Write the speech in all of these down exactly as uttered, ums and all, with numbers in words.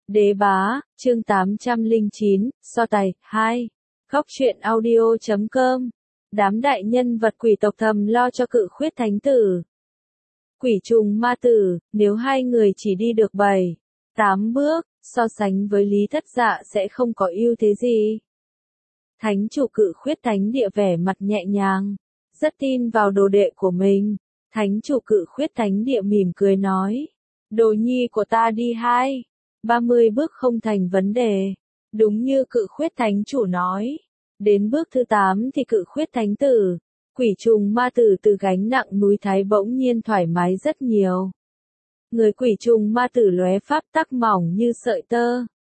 Đế bá, chương tám trăm lẻ chín, so tài, hai. Góc truyện audio chấm com. Đám đại nhân vật quỷ tộc thầm lo cho Cự Khuyết Thánh Tử. Quỷ trùng ma tử, nếu hai người chỉ đi được bảy, tám bước, so sánh với Lý Thất Dạ sẽ không có ưu thế gì. Thánh chủ Cự Khuyết Thánh Địa vẻ mặt nhẹ nhàng, rất tin vào đồ đệ của mình. Thánh chủ Cự Khuyết Thánh Địa mỉm cười nói, đồ nhi của ta đi hai, ba mươi bước không thành vấn đề. Đúng như Cự Khuyết Thánh chủ nói. Đến bước thứ tám thì Cự Khuyết Thánh Tử, quỷ trùng ma tử từ gánh nặng núi Thái bỗng nhiên thoải mái rất nhiều. Người quỷ trùng ma tử lóe pháp tắc mỏng như sợi tơ.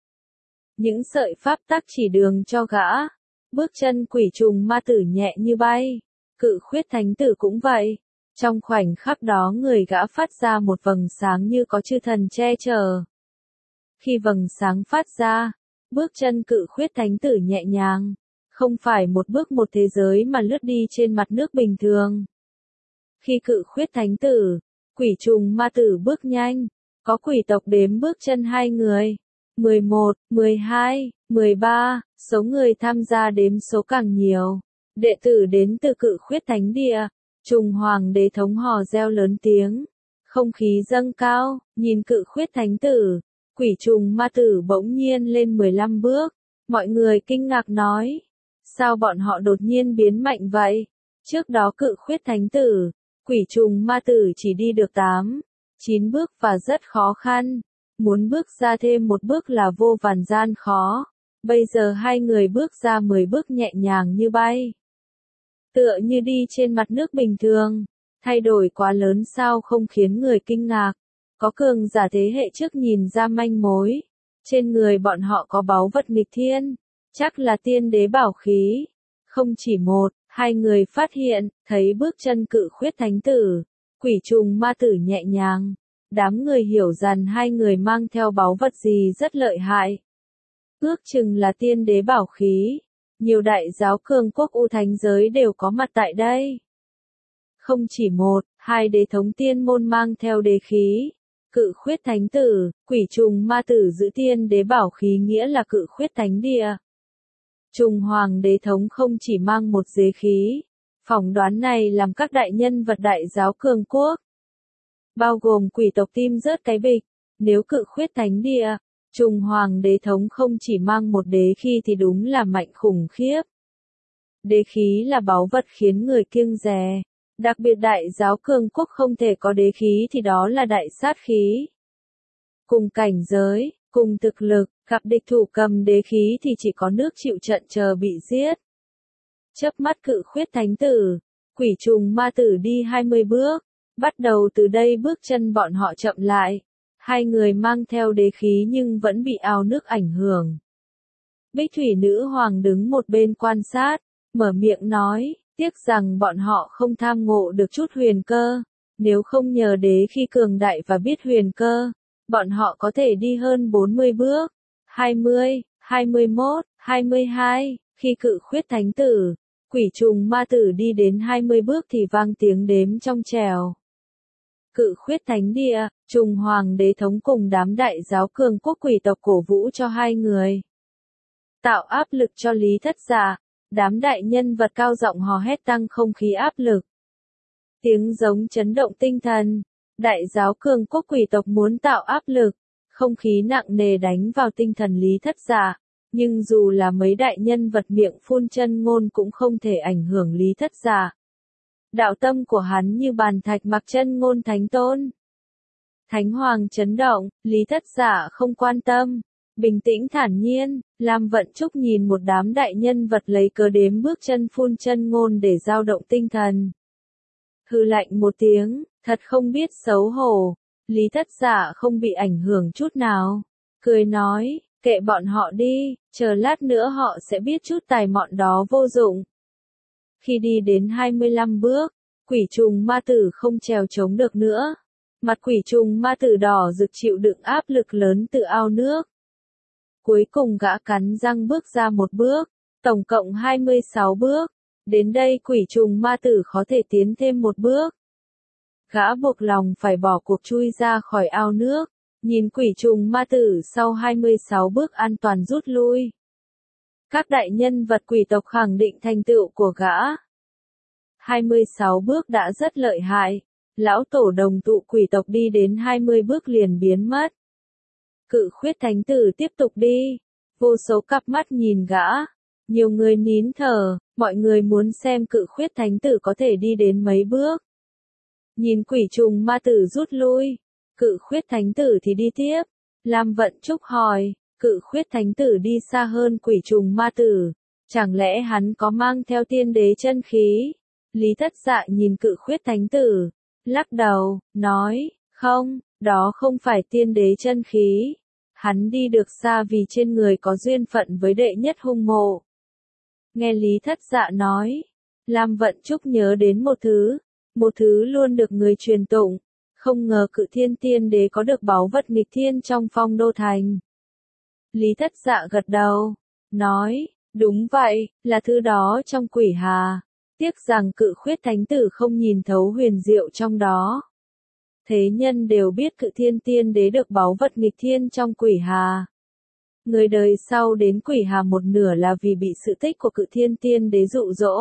Những sợi pháp tắc chỉ đường cho gã. Bước chân quỷ trùng ma tử nhẹ như bay. Cự Khuyết Thánh Tử cũng vậy. Trong khoảnh khắc đó người gã phát ra một vầng sáng như có chư thần che chở. Khi vầng sáng phát ra, bước chân Cự Khuyết Thánh Tử nhẹ nhàng, không phải một bước một thế giới mà lướt đi trên mặt nước bình thường. Khi Cự Khuyết Thánh Tử, quỷ trùng ma tử bước nhanh, có quỷ tộc đếm bước chân hai người. mười một, mười hai, mười ba, số người tham gia đếm số càng nhiều. Đệ tử đến từ Cự Khuyết Thánh Địa, Trùng Hoàng Đế thống hò reo lớn tiếng. Không khí dâng cao, nhìn Cự Khuyết Thánh Tử, quỷ trùng ma tử bỗng nhiên lên mười lăm bước. Mọi người kinh ngạc nói, sao bọn họ đột nhiên biến mạnh vậy? Trước đó Cự Khuyết Thánh Tử, quỷ trùng ma tử chỉ đi được tám, chín bước và rất khó khăn. Muốn bước ra thêm một bước là vô vàn gian khó. Bây giờ hai người bước ra mười bước nhẹ nhàng như bay. Tựa như đi trên mặt nước bình thường. Thay đổi quá lớn sao không khiến người kinh ngạc. Có cường giả thế hệ trước nhìn ra manh mối. Trên người bọn họ có báu vật nghịch thiên. Chắc là tiên đế bảo khí. Không chỉ một, hai người phát hiện, thấy bước chân Cự Khuyết Thánh Tử, quỷ trùng ma tử nhẹ nhàng. Đám người hiểu rằng hai người mang theo báu vật gì rất lợi hại. Ước chừng là tiên đế bảo khí. Nhiều đại giáo cường quốc U Thánh giới đều có mặt tại đây. Không chỉ một, hai đế thống tiên môn mang theo đế khí. Cự Khuyết Thánh Tử, quỷ trùng ma tử giữ tiên đế bảo khí nghĩa là Cự Khuyết Thánh Địa. Trùng Hoàng Đế thống không chỉ mang một đế khí. Phỏng đoán này làm các đại nhân vật đại giáo cường quốc, bao gồm quỷ tộc tim rớt cái bịch. Nếu Cự Khuyết Thánh Địa, Trùng Hoàng Đế thống không chỉ mang một đế khí thì đúng là mạnh khủng khiếp. Đế khí là báu vật khiến người kiêng dè. Đặc biệt đại giáo cường quốc không thể có đế khí thì đó là đại sát khí. Cùng cảnh giới, cùng thực lực, gặp địch thủ cầm đế khí thì chỉ có nước chịu trận chờ bị giết. Chớp mắt Cự Khuyết Thánh Tử, quỷ trùng ma tử đi hai mươi bước. Bắt đầu từ đây bước chân bọn họ chậm lại. Hai người mang theo đế khí nhưng vẫn bị ao nước ảnh hưởng. Bích Thủy Nữ Hoàng đứng một bên quan sát, mở miệng nói, tiếc rằng bọn họ không tham ngộ được chút huyền cơ. Nếu không nhờ đế khí cường đại và biết huyền cơ, bọn họ có thể đi hơn bốn mươi bước. hai mươi, hai mươi mốt, hai mươi hai, khi Cự Khuyết Thánh Tử, quỷ trùng ma tử đi đến hai mươi bước thì vang tiếng đếm trong trèo. Cự Khuyết Thánh Địa, Trùng Hoàng Đế thống cùng đám đại giáo cường quốc quỷ tộc cổ vũ cho hai người. Tạo áp lực cho Lý Thất Dạ, đám đại nhân vật cao giọng hò hét tăng không khí áp lực. Tiếng giống chấn động tinh thần, đại giáo cường quốc quỷ tộc muốn tạo áp lực, không khí nặng nề đánh vào tinh thần Lý Thất Dạ, nhưng dù là mấy đại nhân vật miệng phun chân ngôn cũng không thể ảnh hưởng Lý Thất Dạ. Đạo tâm của hắn như bàn thạch mặc chân ngôn thánh tôn. Thánh Hoàng chấn động, Lý Thất Dạ không quan tâm, bình tĩnh thản nhiên. Lam Vận Trúc nhìn một đám đại nhân vật lấy cớ đếm bước chân phun chân ngôn để dao động tinh thần. Hừ lạnh một tiếng, thật không biết xấu hổ. Lý Thất Dạ không bị ảnh hưởng chút nào, cười nói, kệ bọn họ đi, chờ lát nữa họ sẽ biết chút tài mọn đó vô dụng. Khi đi đến hai mươi lăm bước, quỷ trùng ma tử không trèo chống được nữa. Mặt quỷ trùng ma tử đỏ rực chịu đựng áp lực lớn từ ao nước. Cuối cùng gã cắn răng bước ra một bước, tổng cộng hai mươi sáu bước. Đến đây quỷ trùng ma tử khó thể tiến thêm một bước. Gã buộc lòng phải bỏ cuộc chui ra khỏi ao nước. Nhìn quỷ trùng ma tử sau hai mươi sáu bước an toàn rút lui. Các đại nhân vật quỷ tộc khẳng định thành tựu của gã. hai mươi sáu bước đã rất lợi hại. Lão tổ đồng tụ quỷ tộc đi đến hai mươi bước liền biến mất. Cự khuyết thánh tử tiếp tục đi. Vô số cặp mắt nhìn gã. Nhiều người nín thở, mọi người muốn xem cự khuyết thánh tử có thể đi đến mấy bước. Nhìn quỷ trùng ma tử rút lui. Cự khuyết thánh tử thì đi tiếp. Lam Vận Trúc hỏi, cự khuyết thánh tử đi xa hơn quỷ trùng ma tử. Chẳng lẽ hắn có mang theo tiên đế chân khí? Lý Thất Dạ nhìn cự khuyết thánh tử. Lắc đầu, nói, không, đó không phải tiên đế chân khí. Hắn đi được xa vì trên người có duyên phận với đệ nhất hung mộ. Nghe Lý Thất Dạ nói, Lam Vận Trúc nhớ đến một thứ, một thứ luôn được người truyền tụng, không ngờ Cự Thiên Tiên Đế có được báu vật nghịch thiên trong Phong Đô Thành. Lý Thất Dạ gật đầu, nói, đúng vậy, là thứ đó trong Quỷ Hà. Tiếc rằng Cự Khuyết Thánh Tử không nhìn thấu huyền diệu trong đó. Thế nhân đều biết Cự Thiên Tiên Đế được báu vật nghịch thiên trong Quỷ Hà. Người đời sau đến Quỷ Hà một nửa là vì bị sự tích của Cự Thiên Tiên Đế dụ dỗ.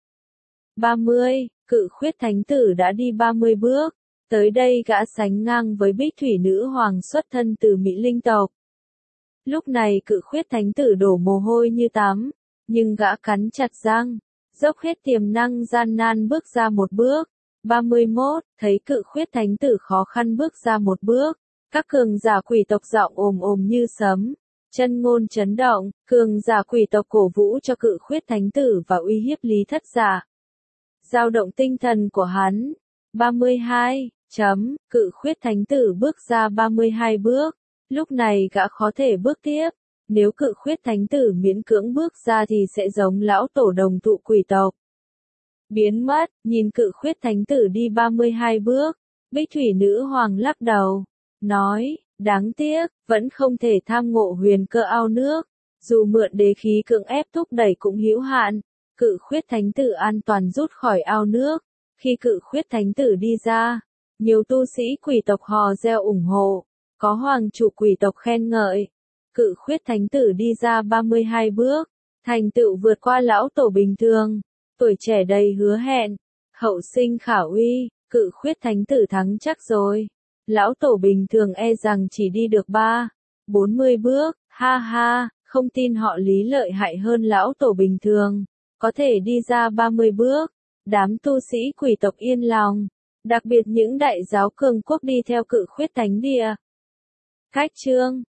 ba mươi, Cự Khuyết Thánh Tử đã đi ba mươi bước. Tới đây gã sánh ngang với Bích Thủy Nữ Hoàng xuất thân từ Mỹ Linh tộc. Lúc này Cự Khuyết Thánh Tử đổ mồ hôi như tắm, nhưng gã cắn chặt răng, dốc hết tiềm năng gian nan bước ra một bước. ba mươi mốt, thấy Cự Khuyết Thánh Tử khó khăn bước ra một bước, các cường giả quỷ tộc giọng ồm ồm như sấm, chân ngôn chấn động, cường giả quỷ tộc cổ vũ cho Cự Khuyết Thánh Tử và uy hiếp Lý Thất Dạ. Dao động tinh thần của hắn. ba mươi hai, chấm, Cự Khuyết Thánh Tử bước ra ba mươi hai bước, lúc này gã khó thể bước tiếp. Nếu Cự Khuyết Thánh Tử miễn cưỡng bước ra thì sẽ giống lão tổ đồng tụ quỷ tộc. Biến mất, nhìn Cự Khuyết Thánh Tử đi ba mươi hai bước, Bích Thủy Nữ Hoàng lắc đầu, nói, đáng tiếc, vẫn không thể tham ngộ huyền cơ ao nước, dù mượn đế khí cưỡng ép thúc đẩy cũng hữu hạn. Cự Khuyết Thánh Tử an toàn rút khỏi ao nước. Khi Cự Khuyết Thánh Tử đi ra, nhiều tu sĩ quỷ tộc hò reo ủng hộ, có hoàng chủ quỷ tộc khen ngợi. Cự Khuyết Thánh Tử đi ra ba mươi hai bước, thành tựu vượt qua lão tổ bình thường, tuổi trẻ đầy hứa hẹn, hậu sinh khả uy. Cự Khuyết Thánh Tử thắng chắc rồi. Lão tổ bình thường e rằng chỉ đi được ba, bốn mươi bước, ha ha, không tin họ Lý lợi hại hơn lão tổ bình thường, có thể đi ra ba mươi bước. Đám tu sĩ quỷ tộc yên lòng, đặc biệt những đại giáo cường quốc đi theo Cự Khuyết Thánh Địa. Cách chương